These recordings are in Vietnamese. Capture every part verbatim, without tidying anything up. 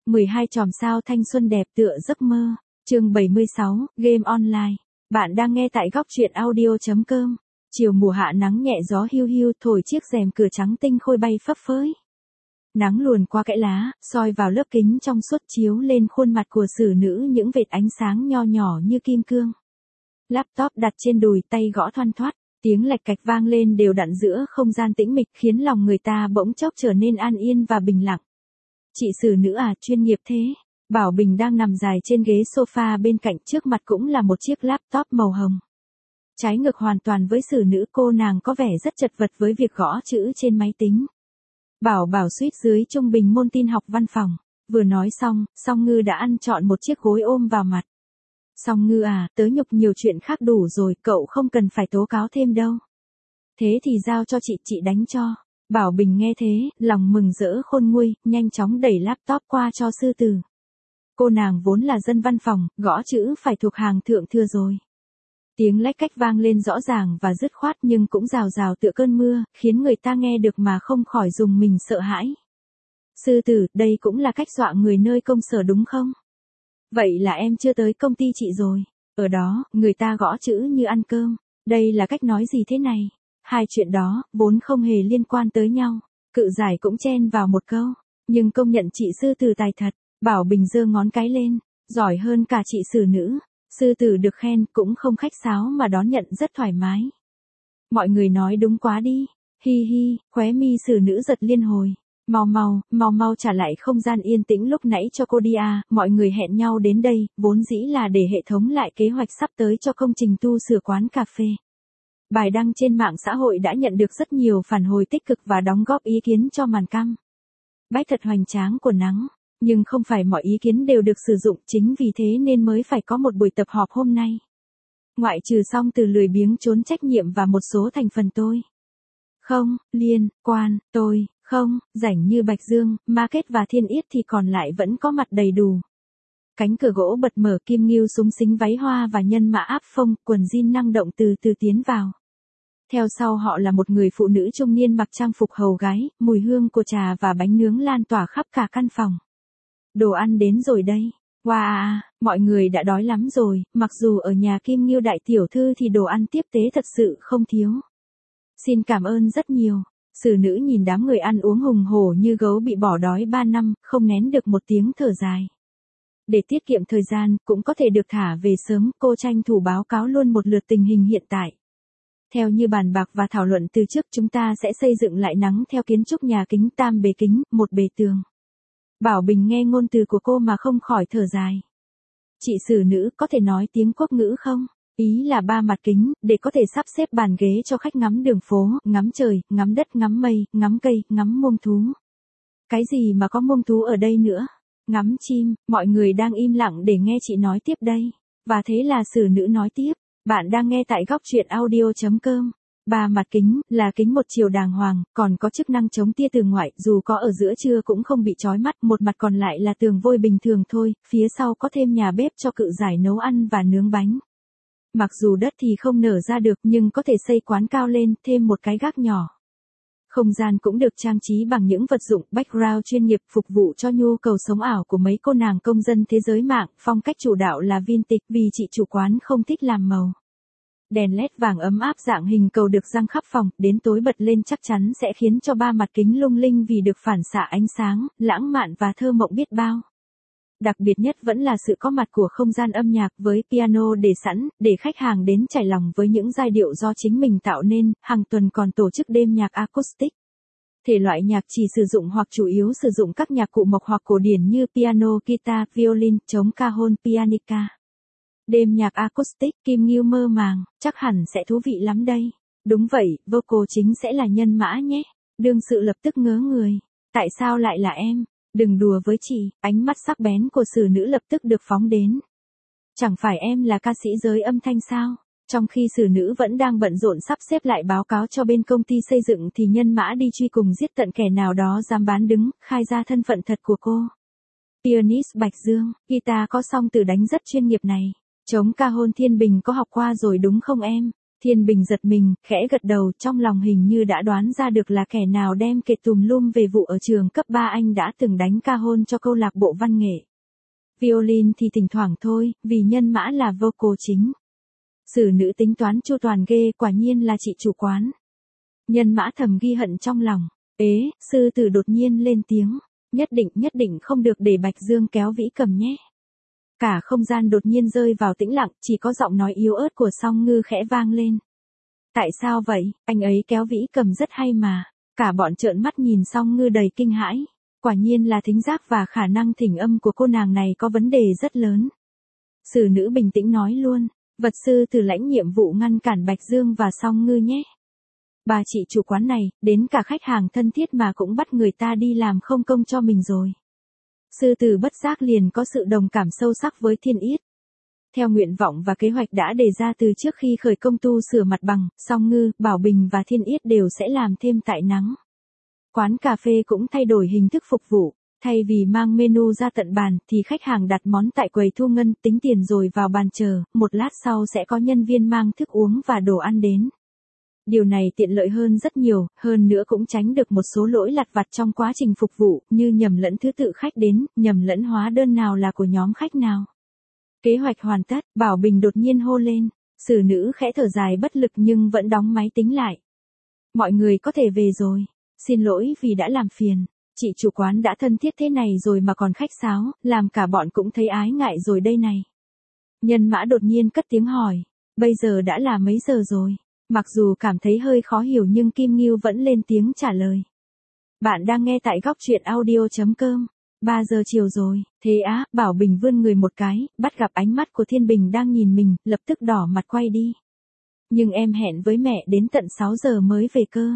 mười hai chòm sao thanh xuân đẹp tựa giấc mơ. Chương bảy mươi sáu, Game Online. Bạn đang nghe tại góc truyện audio chấm com. Chiều mùa hạ nắng nhẹ gió hiu hiu thổi chiếc rèm cửa trắng tinh khôi bay phấp phới. Nắng luồn qua kẽ lá, soi vào lớp kính trong suốt chiếu lên khuôn mặt của xử nữ những vệt ánh sáng nho nhỏ như kim cương. Laptop đặt trên đùi, tay gõ thoăn thoắt, tiếng lạch cạch vang lên đều đặn giữa không gian tĩnh mịch khiến lòng người ta bỗng chốc trở nên an yên và bình lặng. Chị xử nữ à, chuyên nghiệp thế. Bảo Bình đang nằm dài trên ghế sofa bên cạnh, trước mặt cũng là một chiếc laptop màu hồng. Trái ngược hoàn toàn với xử nữ, cô nàng có vẻ rất chật vật với việc gõ chữ trên máy tính. Bảo Bảo suýt dưới trung bình môn tin học văn phòng. Vừa nói xong, Song Ngư đã ăn trọn một chiếc gối ôm vào mặt. Song Ngư à, tớ nhục nhiều chuyện khác đủ rồi, cậu không cần phải tố cáo thêm đâu. Thế thì giao cho chị, chị đánh cho. Bảo Bình nghe thế, lòng mừng rỡ khôn nguôi, nhanh chóng đẩy laptop qua cho sư tử. Cô nàng vốn là dân văn phòng, gõ chữ phải thuộc hàng thượng thừa rồi. Tiếng lách cách vang lên rõ ràng và dứt khoát nhưng cũng rào rào tựa cơn mưa, khiến người ta nghe được mà không khỏi rùng mình sợ hãi. Sư tử, đây cũng là cách dọa người nơi công sở đúng không? Vậy là em chưa tới công ty chị rồi. Ở đó, người ta gõ chữ như ăn cơm. Đây là cách nói gì thế này? Hai chuyện đó, vốn không hề liên quan tới nhau. Cự giải cũng chen vào một câu. Nhưng công nhận chị sư tử tài thật. Bảo Bình giơ ngón cái lên. Giỏi hơn cả chị xử nữ. Sư tử được khen cũng không khách sáo mà đón nhận rất thoải mái. Mọi người nói đúng quá đi. Hi hi, khóe mi xử nữ giật liên hồi. Mau mau, mau mau trả lại không gian yên tĩnh lúc nãy cho cô đi à, mọi người hẹn nhau đến đây, vốn dĩ là để hệ thống lại kế hoạch sắp tới cho công trình tu sửa quán cà phê. Bài đăng trên mạng xã hội đã nhận được rất nhiều phản hồi tích cực và đóng góp ý kiến cho màn cam bách thật hoành tráng của nắng, nhưng không phải mọi ý kiến đều được sử dụng, chính vì thế nên mới phải có một buổi tập họp hôm nay. Ngoại trừ Song Từ lười biếng trốn trách nhiệm và một số thành phần tôi. Không, liên, quan, tôi, không, rảnh như Bạch Dương, Market và Thiên Yết thì còn lại vẫn có mặt đầy đủ. Cánh cửa gỗ bật mở, Kim Ngưu xúng xính váy hoa và nhân mã áp phông, quần jean năng động từ từ tiến vào. Theo sau họ là một người phụ nữ trung niên mặc trang phục hầu gái, mùi hương của trà và bánh nướng lan tỏa khắp cả căn phòng. Đồ ăn đến rồi đây. Wow, mọi người đã đói lắm rồi, mặc dù ở nhà Kim Ngưu đại tiểu thư thì đồ ăn tiếp tế thật sự không thiếu. Xin cảm ơn rất nhiều. Xử nữ nhìn đám người ăn uống hùng hổ như gấu bị bỏ đói ba năm, không nén được một tiếng thở dài. Để tiết kiệm thời gian, cũng có thể được thả về sớm, cô tranh thủ báo cáo luôn một lượt tình hình hiện tại. Theo như bàn bạc và thảo luận từ trước, chúng ta sẽ xây dựng lại nắng theo kiến trúc nhà kính tam bề kính, một bề tường. Bảo Bình nghe ngôn từ của cô mà không khỏi thở dài. Chị xử nữ có thể nói tiếng quốc ngữ không? Ý là ba mặt kính, để có thể sắp xếp bàn ghế cho khách ngắm đường phố, ngắm trời, ngắm đất, ngắm mây, ngắm cây, ngắm muông thú. Cái gì mà có muông thú ở đây nữa? Ngắm chim, mọi người đang im lặng để nghe chị nói tiếp đây. Và thế là xử nữ nói tiếp, bạn đang nghe tại góc truyện audio chấm com. Ba mặt kính, là kính một chiều đàng hoàng, còn có chức năng chống tia từ ngoại, dù có ở giữa trưa cũng không bị chói mắt, một mặt còn lại là tường vôi bình thường thôi, phía sau có thêm nhà bếp cho cự giải nấu ăn và nướng bánh. Mặc dù đất thì không nở ra được nhưng có thể xây quán cao lên, thêm một cái gác nhỏ. Không gian cũng được trang trí bằng những vật dụng background chuyên nghiệp phục vụ cho nhu cầu sống ảo của mấy cô nàng công dân thế giới mạng, phong cách chủ đạo là vintage vì chị chủ quán không thích làm màu. Đèn led vàng ấm áp dạng hình cầu được răng khắp phòng, đến tối bật lên chắc chắn sẽ khiến cho ba mặt kính lung linh vì được phản xạ ánh sáng, lãng mạn và thơ mộng biết bao. Đặc biệt nhất vẫn là sự có mặt của không gian âm nhạc với piano để sẵn, để khách hàng đến trải lòng với những giai điệu do chính mình tạo nên, hàng tuần còn tổ chức đêm nhạc acoustic. Thể loại nhạc chỉ sử dụng hoặc chủ yếu sử dụng các nhạc cụ mộc hoặc cổ điển như piano, guitar, violin, trống cajon, pianica. Đêm nhạc acoustic, Kim Ngưu mơ màng, chắc hẳn sẽ thú vị lắm đây. Đúng vậy, vocal chính sẽ là nhân mã nhé. Đương sự lập tức ngớ người. Tại sao lại là em? Đừng đùa với chị, ánh mắt sắc bén của xử nữ lập tức được phóng đến. Chẳng phải em là ca sĩ giới âm thanh sao? Trong khi xử nữ vẫn đang bận rộn sắp xếp lại báo cáo cho bên công ty xây dựng thì nhân mã đi truy cùng giết tận kẻ nào đó dám bán đứng, khai ra thân phận thật của cô. Pianist Bạch Dương, guitar có Song Từ đánh rất chuyên nghiệp này. Trống cajon Thiên Bình có học qua rồi đúng không em? Thiên Bình giật mình, khẽ gật đầu, trong lòng hình như đã đoán ra được là kẻ nào đem kể tùm lum về vụ ở trường cấp ba anh đã từng đánh ca hôn cho câu lạc bộ văn nghệ. Violin thì thỉnh thoảng thôi, vì nhân mã là vocal chính. Sử nữ tính toán chu toàn ghê, quả nhiên là chị chủ quán. Nhân mã thầm ghi hận trong lòng. Ế, sư tử đột nhiên lên tiếng. Nhất định, nhất định không được để Bạch Dương kéo Vĩ Cầm nhé. Cả không gian đột nhiên rơi vào tĩnh lặng, chỉ có giọng nói yếu ớt của Song Ngư khẽ vang lên. Tại sao vậy, anh ấy kéo Vĩ Cầm rất hay mà. Cả bọn trợn mắt nhìn Song Ngư đầy kinh hãi. Quả nhiên là thính giác và khả năng thỉnh âm của cô nàng này có vấn đề rất lớn. Sử nữ bình tĩnh nói luôn, vật sư tử lãnh nhiệm vụ ngăn cản Bạch Dương và Song Ngư nhé. Bà chị chủ quán này, đến cả khách hàng thân thiết mà cũng bắt người ta đi làm không công cho mình rồi. Sư tử bất giác liền có sự đồng cảm sâu sắc với Thiên Yết. Theo nguyện vọng và kế hoạch đã đề ra từ trước khi khởi công tu sửa mặt bằng, Song Ngư, Bảo Bình và Thiên Yết đều sẽ làm thêm tại nắng. Quán cà phê cũng thay đổi hình thức phục vụ. Thay vì mang menu ra tận bàn, thì khách hàng đặt món tại quầy thu ngân, tính tiền rồi vào bàn chờ, một lát sau sẽ có nhân viên mang thức uống và đồ ăn đến. Điều này tiện lợi hơn rất nhiều, hơn nữa cũng tránh được một số lỗi lặt vặt trong quá trình phục vụ, như nhầm lẫn thứ tự khách đến, nhầm lẫn hóa đơn nào là của nhóm khách nào. Kế hoạch hoàn tất, Bảo Bình đột nhiên hô lên, sử nữ khẽ thở dài bất lực nhưng vẫn đóng máy tính lại. Mọi người có thể về rồi, xin lỗi vì đã làm phiền. Chị chủ quán đã thân thiết thế này rồi mà còn khách sáo, làm cả bọn cũng thấy ái ngại rồi đây này. Nhân mã đột nhiên cất tiếng hỏi, bây giờ đã là mấy giờ rồi? Mặc dù cảm thấy hơi khó hiểu nhưng Kim Ngưu vẫn lên tiếng trả lời. Bạn đang nghe tại góc truyện audio chấm com. ba giờ chiều rồi, thế á, Bảo Bình vươn người một cái, bắt gặp ánh mắt của Thiên Bình đang nhìn mình, lập tức đỏ mặt quay đi. Nhưng em hẹn với mẹ đến tận sáu giờ mới về cơ.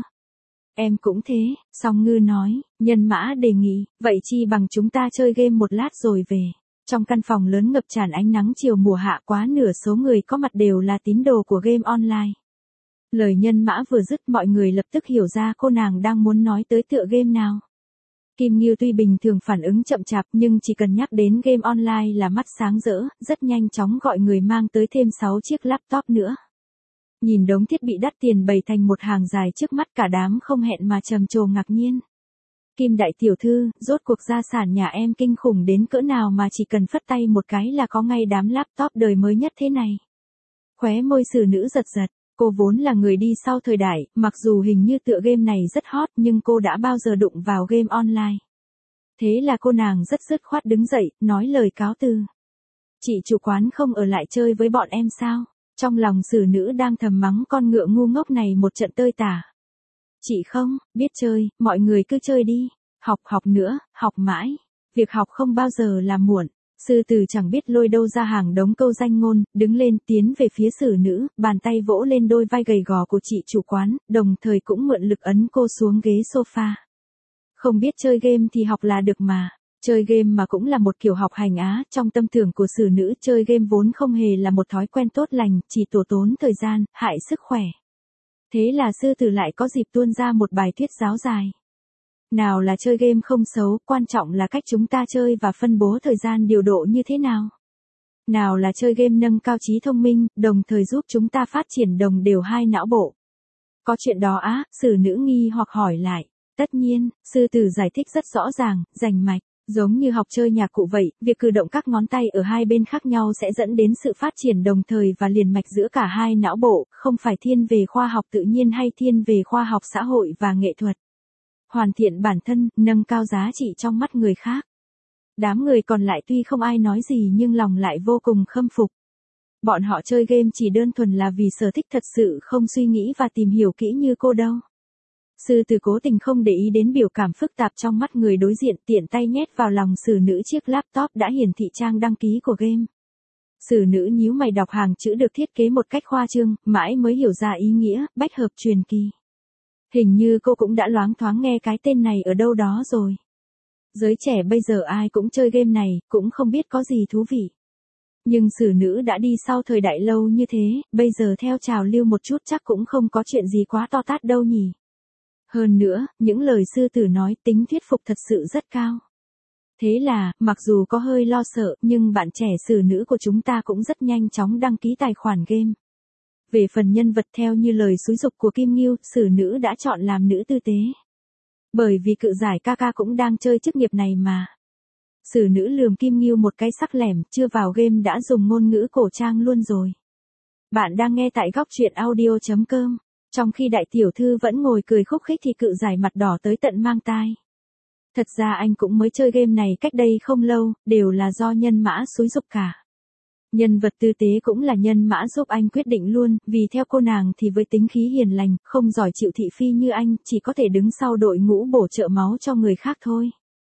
Em cũng thế, Song Ngư nói, nhân mã đề nghị, vậy chi bằng chúng ta chơi game một lát rồi về. Trong căn phòng lớn ngập tràn ánh nắng chiều mùa hạ, quá nửa số người có mặt đều là tín đồ của game online. Lời nhân mã vừa dứt mọi người lập tức hiểu ra cô nàng đang muốn nói tới tựa game nào. Kim Ngưu tuy bình thường phản ứng chậm chạp nhưng chỉ cần nhắc đến game online là mắt sáng rỡ, rất nhanh chóng gọi người mang tới thêm sáu chiếc laptop nữa. Nhìn đống thiết bị đắt tiền bày thành một hàng dài trước mắt cả đám không hẹn mà trầm trồ ngạc nhiên. Kim đại tiểu thư, rốt cuộc gia sản nhà em kinh khủng đến cỡ nào mà chỉ cần phất tay một cái là có ngay đám laptop đời mới nhất thế này. Khóe môi sử nữ giật giật, cô vốn là người đi sau thời đại, mặc dù hình như tựa game này rất hot nhưng cô đã bao giờ đụng vào game online. Thế là cô nàng rất dứt khoát đứng dậy, nói lời cáo từ. Chị chủ quán không ở lại chơi với bọn em sao? Trong lòng sử nữ đang thầm mắng con ngựa ngu ngốc này một trận tơi tả. Chị không, biết chơi, mọi người cứ chơi đi. Học học nữa, học mãi. Việc học không bao giờ là muộn. Sư tử chẳng biết lôi đâu ra hàng đống câu danh ngôn, đứng lên tiến về phía sử nữ, bàn tay vỗ lên đôi vai gầy gò của chị chủ quán, đồng thời cũng mượn lực ấn cô xuống ghế sofa. Không biết chơi game thì học là được mà. Chơi game mà cũng là một kiểu học hành á, trong tâm tưởng của sử nữ chơi game vốn không hề là một thói quen tốt lành, chỉ tổ tốn thời gian, hại sức khỏe. Thế là sư tử lại có dịp tuôn ra một bài thuyết giáo dài. Nào là chơi game không xấu, quan trọng là cách chúng ta chơi và phân bố thời gian điều độ như thế nào. Nào là chơi game nâng cao trí thông minh, đồng thời giúp chúng ta phát triển đồng đều hai não bộ. Có chuyện đó á, sử nữ nghi hoặc hỏi lại. Tất nhiên, sư tử giải thích rất rõ ràng, rành mạch. Giống như học chơi nhạc cụ vậy, việc cử động các ngón tay ở hai bên khác nhau sẽ dẫn đến sự phát triển đồng thời và liền mạch giữa cả hai não bộ, không phải thiên về khoa học tự nhiên hay thiên về khoa học xã hội và nghệ thuật. Hoàn thiện bản thân, nâng cao giá trị trong mắt người khác. Đám người còn lại tuy không ai nói gì nhưng lòng lại vô cùng khâm phục. Bọn họ chơi game chỉ đơn thuần là vì sở thích thật sự không suy nghĩ và tìm hiểu kỹ như cô đâu. Sư tử cố tình không để ý đến biểu cảm phức tạp trong mắt người đối diện, tiện tay nhét vào lòng sử nữ chiếc laptop đã hiển thị trang đăng ký của game. Sử nữ nhíu mày đọc hàng chữ được thiết kế một cách khoa trương, mãi mới hiểu ra ý nghĩa, bách hợp truyền kỳ. Hình như cô cũng đã loáng thoáng nghe cái tên này ở đâu đó rồi. Giới trẻ bây giờ ai cũng chơi game này, cũng không biết có gì thú vị. Nhưng sử nữ đã đi sau thời đại lâu như thế, bây giờ theo trào lưu một chút chắc cũng không có chuyện gì quá to tát đâu nhỉ. Hơn nữa, những lời sư tử nói tính thuyết phục thật sự rất cao. Thế là, mặc dù có hơi lo sợ, nhưng bạn trẻ sử nữ của chúng ta cũng rất nhanh chóng đăng ký tài khoản game. Về phần nhân vật theo như lời xúi giục của Kim Ngưu, sử nữ đã chọn làm nữ tư tế. Bởi vì cự giải ca ca cũng đang chơi chức nghiệp này mà. Sử nữ lườm Kim Ngưu một cái sắc lẻm, chưa vào game đã dùng ngôn ngữ cổ trang luôn rồi. Bạn đang nghe tại góc truyện audio chấm com. Trong khi đại tiểu thư vẫn ngồi cười khúc khích thì cự giải mặt đỏ tới tận mang tai. Thật ra anh cũng mới chơi game này cách đây không lâu, đều là do nhân mã xúi giục cả. Nhân vật tư tế cũng là nhân mã giúp anh quyết định luôn, vì theo cô nàng thì với tính khí hiền lành, không giỏi chịu thị phi như anh, chỉ có thể đứng sau đội ngũ bổ trợ máu cho người khác thôi.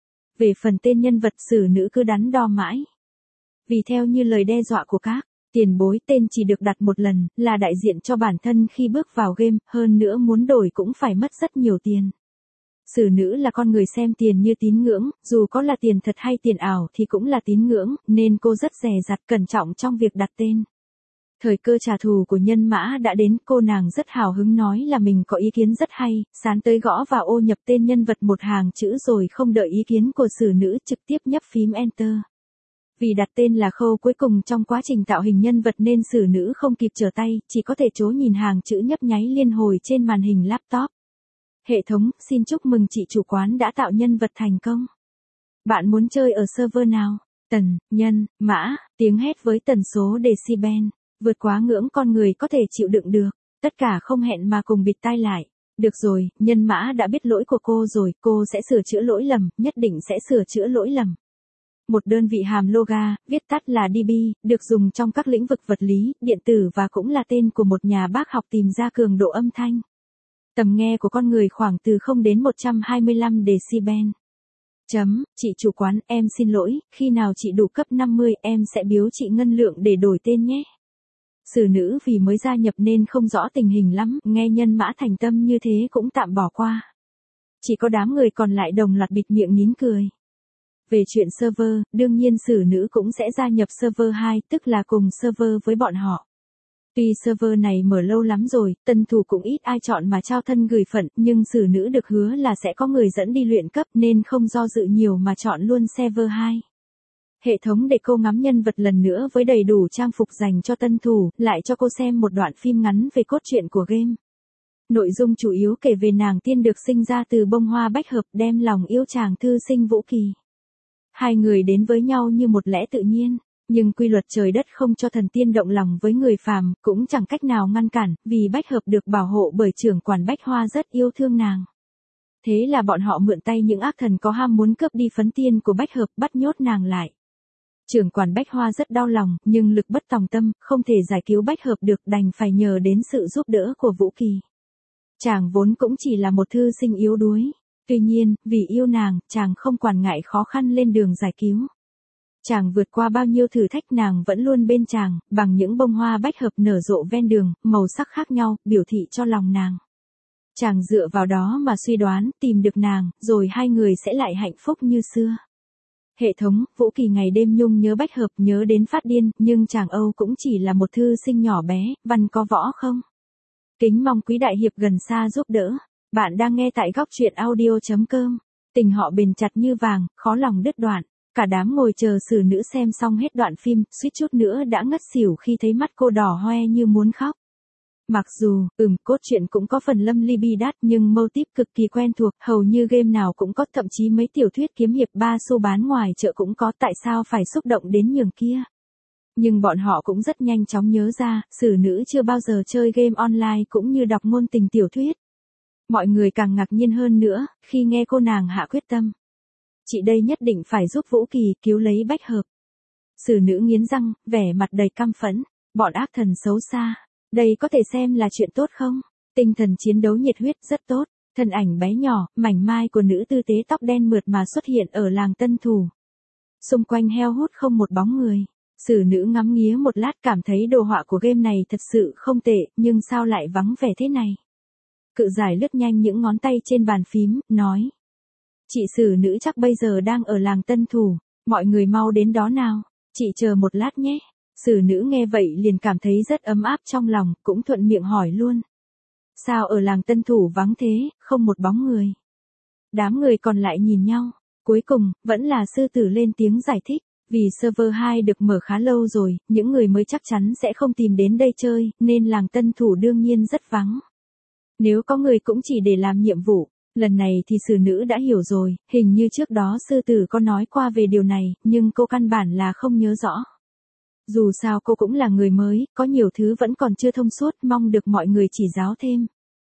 Về phần tên nhân vật sử nữ cứ đắn đo mãi. Vì theo như lời đe dọa của các tiền bối, tên chỉ được đặt một lần, là đại diện cho bản thân khi bước vào game, hơn nữa muốn đổi cũng phải mất rất nhiều tiền. Sử nữ là con người xem tiền như tín ngưỡng, dù có là tiền thật hay tiền ảo thì cũng là tín ngưỡng, nên cô rất dè dặt cẩn trọng trong việc đặt tên. Thời cơ trả thù của nhân mã đã đến, cô nàng rất hào hứng nói là mình có ý kiến rất hay, sán tới gõ vào ô nhập tên nhân vật một hàng chữ rồi không đợi ý kiến của sử nữ trực tiếp nhấp phím Enter. Vì đặt tên là khâu cuối cùng trong quá trình tạo hình nhân vật nên sử nữ không kịp trở tay, chỉ có thể trố nhìn hàng chữ nhấp nháy liên hồi trên màn hình laptop. Hệ thống, xin chúc mừng chị chủ quán đã tạo nhân vật thành công. Bạn muốn chơi ở server nào? Tần, nhân, mã, tiếng hét với tần số decibel, vượt quá ngưỡng con người có thể chịu đựng được. Tất cả không hẹn mà cùng bịt tai lại. Được rồi, nhân mã đã biết lỗi của cô rồi, cô sẽ sửa chữa lỗi lầm, nhất định sẽ sửa chữa lỗi lầm. Một đơn vị hàm loga, viết tắt là đê bê, được dùng trong các lĩnh vực vật lý, điện tử và cũng là tên của một nhà bác học tìm ra cường độ âm thanh. Tầm nghe của con người khoảng từ không đến một trăm hai mươi lăm decibel. Chấm, chị chủ quán, em xin lỗi, khi nào chị đủ cấp năm mươi em sẽ biếu chị ngân lượng để đổi tên nhé. Sử nữ vì mới gia nhập nên không rõ tình hình lắm, nghe nhân mã thành tâm như thế cũng tạm bỏ qua. Chỉ có đám người còn lại đồng loạt bịt miệng nín cười. Về chuyện server, đương nhiên sử nữ cũng sẽ gia nhập server hai, tức là cùng server với bọn họ. Tuy server này mở lâu lắm rồi, tân thủ cũng ít ai chọn mà trao thân gửi phận, nhưng sử nữ được hứa là sẽ có người dẫn đi luyện cấp nên không do dự nhiều mà chọn luôn server hai. Hệ thống để cô ngắm nhân vật lần nữa với đầy đủ trang phục dành cho tân thủ, lại cho cô xem một đoạn phim ngắn về cốt truyện của game. Nội dung chủ yếu kể về nàng tiên được sinh ra từ bông hoa bách hợp đem lòng yêu chàng thư sinh Vũ Kỳ. Hai người đến với nhau như một lẽ tự nhiên, nhưng quy luật trời đất không cho thần tiên động lòng với người phàm, cũng chẳng cách nào ngăn cản, vì bách hợp được bảo hộ bởi trưởng quản bách hoa rất yêu thương nàng. Thế là bọn họ mượn tay những ác thần có ham muốn cướp đi phấn tiên của bách hợp, bắt nhốt nàng lại. Trưởng quản bách hoa rất đau lòng, nhưng lực bất tòng tâm, không thể giải cứu bách hợp được, đành phải nhờ đến sự giúp đỡ của Vũ Kỳ. Chàng vốn cũng chỉ là một thư sinh yếu đuối. Tuy nhiên, vì yêu nàng, chàng không quản ngại khó khăn lên đường giải cứu. Chàng vượt qua bao nhiêu thử thách nàng vẫn luôn bên chàng, bằng những bông hoa bách hợp nở rộ ven đường, màu sắc khác nhau, biểu thị cho lòng nàng. Chàng dựa vào đó mà suy đoán, tìm được nàng, rồi hai người sẽ lại hạnh phúc như xưa. Hệ thống, Vũ Kỳ ngày đêm nhung nhớ bách hợp, nhớ đến phát điên, nhưng chàng Âu cũng chỉ là một thư sinh nhỏ bé, văn có võ không? Kính mong quý đại hiệp gần xa giúp đỡ. Bạn đang nghe tại góc truyện audio chấm com. Tình họ bền chặt như vàng, khó lòng đứt đoạn. Cả đám ngồi chờ sử nữ xem xong hết đoạn phim, suýt chút nữa đã ngất xỉu khi thấy mắt cô đỏ hoe như muốn khóc. Mặc dù, ừm, cốt truyện cũng có phần lâm ly bi đát nhưng mô típ cực kỳ quen thuộc, hầu như game nào cũng có, thậm chí mấy tiểu thuyết kiếm hiệp ba xu bán ngoài chợ cũng có, tại sao phải xúc động đến nhường kia. Nhưng bọn họ cũng rất nhanh chóng nhớ ra, sử nữ chưa bao giờ chơi game online cũng như đọc ngôn tình tiểu thuyết. Mọi người càng ngạc nhiên hơn nữa, khi nghe cô nàng hạ quyết tâm. Chị đây nhất định phải giúp Vũ Kỳ cứu lấy bách hợp. Sử nữ nghiến răng, vẻ mặt đầy căm phẫn, bọn ác thần xấu xa. Đây có thể xem là chuyện tốt không? Tinh thần chiến đấu nhiệt huyết rất tốt, thân ảnh bé nhỏ, mảnh mai của nữ tư tế tóc đen mượt mà xuất hiện ở làng tân thủ. Xung quanh heo hút không một bóng người. Sử nữ ngắm nghía một lát cảm thấy đồ họa của game này thật sự không tệ, nhưng sao lại vắng vẻ thế này? Cự giải lướt nhanh những ngón tay trên bàn phím, nói. Chị sử nữ chắc bây giờ đang ở làng tân thủ, mọi người mau đến đó nào, chị chờ một lát nhé. Sử nữ nghe vậy liền cảm thấy rất ấm áp trong lòng, cũng thuận miệng hỏi luôn. Sao ở làng tân thủ vắng thế, không một bóng người? Đám người còn lại nhìn nhau, cuối cùng, vẫn là sư tử lên tiếng giải thích. Vì server hai được mở khá lâu rồi, những người mới chắc chắn sẽ không tìm đến đây chơi, nên làng tân thủ đương nhiên rất vắng. Nếu có người cũng chỉ để làm nhiệm vụ, lần này thì sử nữ đã hiểu rồi, hình như trước đó sư tử có nói qua về điều này, nhưng cô căn bản là không nhớ rõ. Dù sao cô cũng là người mới, có nhiều thứ vẫn còn chưa thông suốt, mong được mọi người chỉ giáo thêm.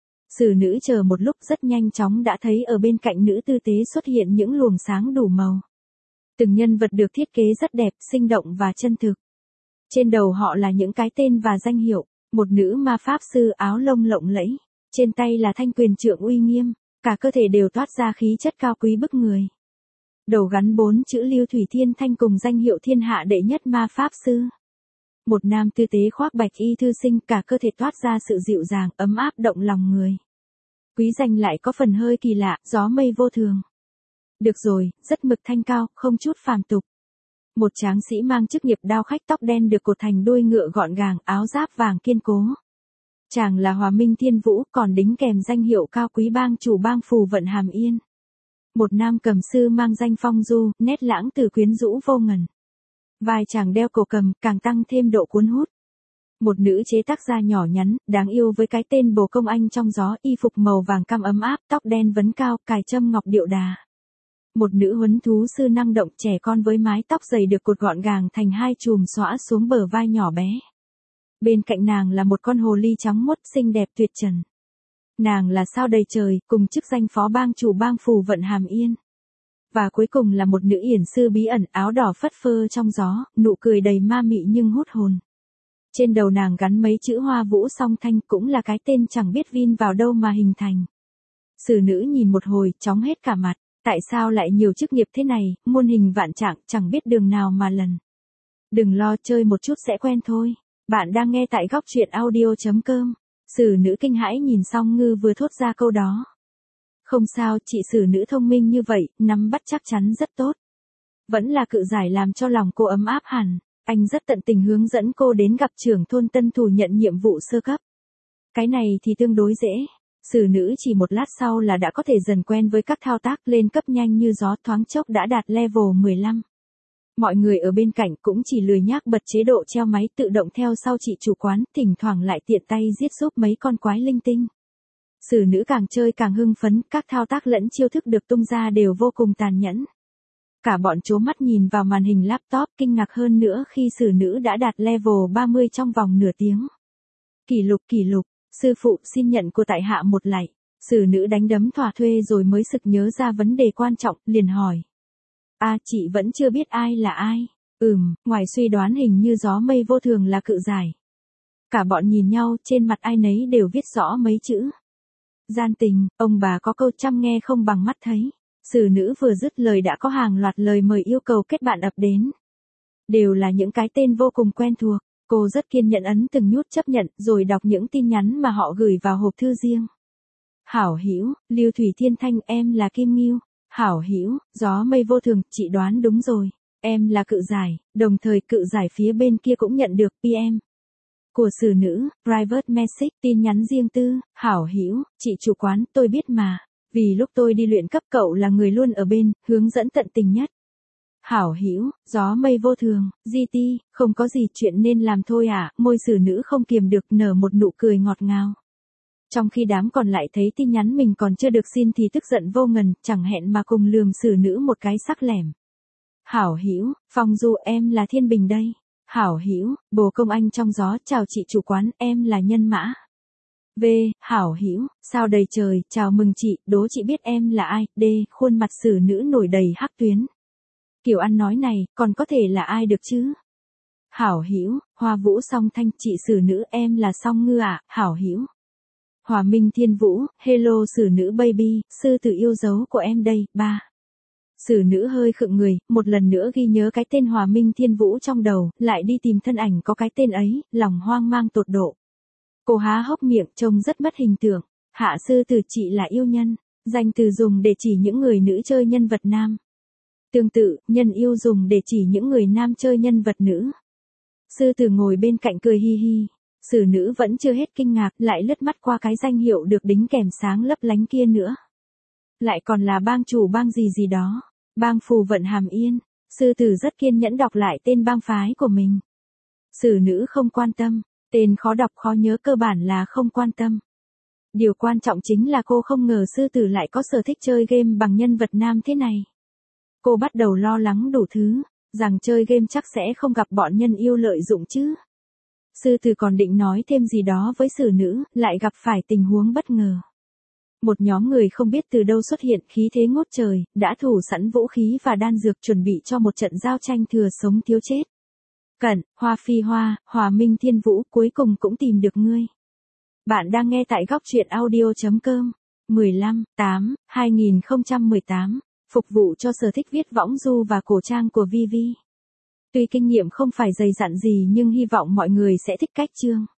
Sử nữ chờ một lúc rất nhanh chóng đã thấy ở bên cạnh nữ tư tế xuất hiện những luồng sáng đủ màu. Từng nhân vật được thiết kế rất đẹp, sinh động và chân thực. Trên đầu họ là những cái tên và danh hiệu, một nữ ma pháp sư áo lông lộng lẫy, trên tay là thanh quyền trượng uy nghiêm, cả cơ thể đều toát ra khí chất cao quý bức người. Đầu gắn bốn chữ Lưu Thủy Thiên Thanh cùng danh hiệu thiên hạ đệ nhất ma pháp sư. Một nam tư tế khoác bạch y thư sinh, cả cơ thể toát ra sự dịu dàng, ấm áp động lòng người. Quý danh lại có phần hơi kỳ lạ, gió mây vô thường. Được rồi, rất mực thanh cao, không chút phàm tục. Một tráng sĩ mang chức nghiệp đao khách tóc đen được cột thành đuôi ngựa gọn gàng, áo giáp vàng kiên cố. Chàng là Hòa Minh Thiên Vũ, còn đính kèm danh hiệu cao quý bang chủ bang Phù Vận Hàm Yên. Một nam cầm sư mang danh Phong Du, nét lãng tử quyến rũ vô ngần. Vai chàng đeo cổ cầm, càng tăng thêm độ cuốn hút. Một nữ chế tác gia nhỏ nhắn, đáng yêu với cái tên Bồ Công Anh trong gió, y phục màu vàng cam ấm áp, tóc đen vấn cao, cài châm ngọc điệu đà. Một nữ huấn thú sư năng động trẻ con với mái tóc dày được cột gọn gàng thành hai chùm xõa xuống bờ vai nhỏ bé. Bên cạnh nàng là một con hồ ly trắng muốt xinh đẹp tuyệt trần. Nàng là sao đầy trời, cùng chức danh phó bang chủ bang Phù Vận Hàm Yên. Và cuối cùng là một nữ yển sư bí ẩn, áo đỏ phất phơ trong gió, nụ cười đầy ma mị nhưng hút hồn. Trên đầu nàng gắn mấy chữ Hoa Vũ Song Thanh, cũng là cái tên chẳng biết vin vào đâu mà hình thành. Sử nữ nhìn một hồi, chóng hết cả mặt. Tại sao lại nhiều chức nghiệp thế này, muôn hình vạn trạng, chẳng biết đường nào mà lần. Đừng lo, chơi một chút sẽ quen thôi. Bạn đang nghe tại góc truyện audio chấm com. Sử nữ kinh hãi nhìn Song Ngư vừa thốt ra câu đó. Không sao, chị sử nữ thông minh như vậy, nắm bắt chắc chắn rất tốt. Vẫn là cự giải làm cho lòng cô ấm áp hẳn. Anh rất tận tình hướng dẫn cô đến gặp trưởng thôn tân thủ nhận nhiệm vụ sơ cấp. Cái này thì tương đối dễ. Sử nữ chỉ một lát sau là đã có thể dần quen với các thao tác lên cấp nhanh như gió, thoáng chốc đã đạt level mười lăm. Mọi người ở bên cạnh cũng chỉ lười nhác bật chế độ treo máy tự động theo sau chị chủ quán, thỉnh thoảng lại tiện tay giết giúp mấy con quái linh tinh. Sử nữ càng chơi càng hưng phấn, các thao tác lẫn chiêu thức được tung ra đều vô cùng tàn nhẫn. Cả bọn trố mắt nhìn vào màn hình laptop, kinh ngạc hơn nữa khi sử nữ đã đạt level ba mươi trong vòng nửa tiếng. Kỷ lục kỷ lục. Sư phụ xin nhận của tại hạ một lạy. Sử nữ đánh đấm thỏa thuê rồi mới sực nhớ ra vấn đề quan trọng, liền hỏi. À, chị vẫn chưa biết ai là ai. Ừm, ngoài suy đoán hình như gió mây vô thường là cự giải. Cả bọn nhìn nhau, trên mặt ai nấy đều viết rõ mấy chữ. Gian tình, ông bà có câu chăm nghe không bằng mắt thấy. Sử nữ vừa dứt lời đã có hàng loạt lời mời yêu cầu kết bạn ập đến. Đều là những cái tên vô cùng quen thuộc. Cô rất kiên nhẫn ấn từng nút chấp nhận, rồi đọc những tin nhắn mà họ gửi vào hộp thư riêng. Hảo hữu, Lưu Thủy Thiên Thanh, em là Kim Nghiêu. Hảo hữu, gió mây vô thường, chị đoán đúng rồi. Em là cự giải, đồng thời cự giải phía bên kia cũng nhận được pê em. Của sử nữ, private message, tin nhắn riêng tư. Hảo hữu, chị chủ quán, tôi biết mà. Vì lúc tôi đi luyện cấp cậu là người luôn ở bên, hướng dẫn tận tình nhất. Hảo hữu, gió mây vô thường, giê tê, không có gì chuyện nên làm thôi à, môi sử nữ không kiềm được nở một nụ cười ngọt ngào. Trong khi đám còn lại thấy tin nhắn mình còn chưa được xin thì tức giận vô ngần, chẳng hẹn mà cùng lườm sử nữ một cái sắc lẻm. Hảo hữu, Phong Du, em là Thiên Bình đây. Hảo hữu, Bồ Công Anh trong gió, chào chị chủ quán, em là Nhân Mã. V, hảo hữu, sao đầy trời, chào mừng chị, đố chị biết em là ai. D, khuôn mặt sử nữ nổi đầy hắc tuyến. Kiểu ăn nói này, còn có thể là ai được chứ? Hảo hữu, Hoa Vũ Song Thanh, chị sử nữ, em là Song Ngư à, hảo hữu. Hòa Minh Thiên Vũ, hello sử nữ baby, sư tử yêu dấu của em đây, ba. Sử nữ hơi khựng người, một lần nữa ghi nhớ cái tên Hòa Minh Thiên Vũ trong đầu, lại đi tìm thân ảnh có cái tên ấy, lòng hoang mang tột độ. Cô há hốc miệng, trông rất mất hình tượng. Hạ sư tử, chị là yêu nhân, danh từ dùng để chỉ những người nữ chơi nhân vật nam. Tương tự, nhân yêu dùng để chỉ những người nam chơi nhân vật nữ. Sư tử ngồi bên cạnh cười hi hi. Sử nữ vẫn chưa hết kinh ngạc, lại lướt mắt qua cái danh hiệu được đính kèm sáng lấp lánh kia nữa. Lại còn là bang chủ bang gì gì đó. Bang Phù Vận Hàm Yên. Sư tử rất kiên nhẫn đọc lại tên bang phái của mình. Sử nữ không quan tâm, tên khó đọc khó nhớ cơ bản là không quan tâm. Điều quan trọng chính là cô không ngờ sư tử lại có sở thích chơi game bằng nhân vật nam thế này. Cô bắt đầu lo lắng đủ thứ, rằng chơi game chắc sẽ không gặp bọn nhân yêu lợi dụng chứ. Sư tử còn định nói thêm gì đó với sử nữ, lại gặp phải tình huống bất ngờ. Một nhóm người không biết từ đâu xuất hiện khí thế ngút trời, đã thủ sẵn vũ khí và đan dược chuẩn bị cho một trận giao tranh thừa sống thiếu chết. Cẩn, Hoa Phi Hoa, Hòa Minh Thiên Vũ cuối cùng cũng tìm được ngươi. Bạn đang nghe tại góc truyện audio.com. mười lăm tháng tám, hai nghìn không trăm mười tám. Phục vụ cho sở thích viết võng du và cổ trang của Vi Vi. Tuy kinh nghiệm không phải dày dặn gì nhưng hy vọng mọi người sẽ thích cách chương.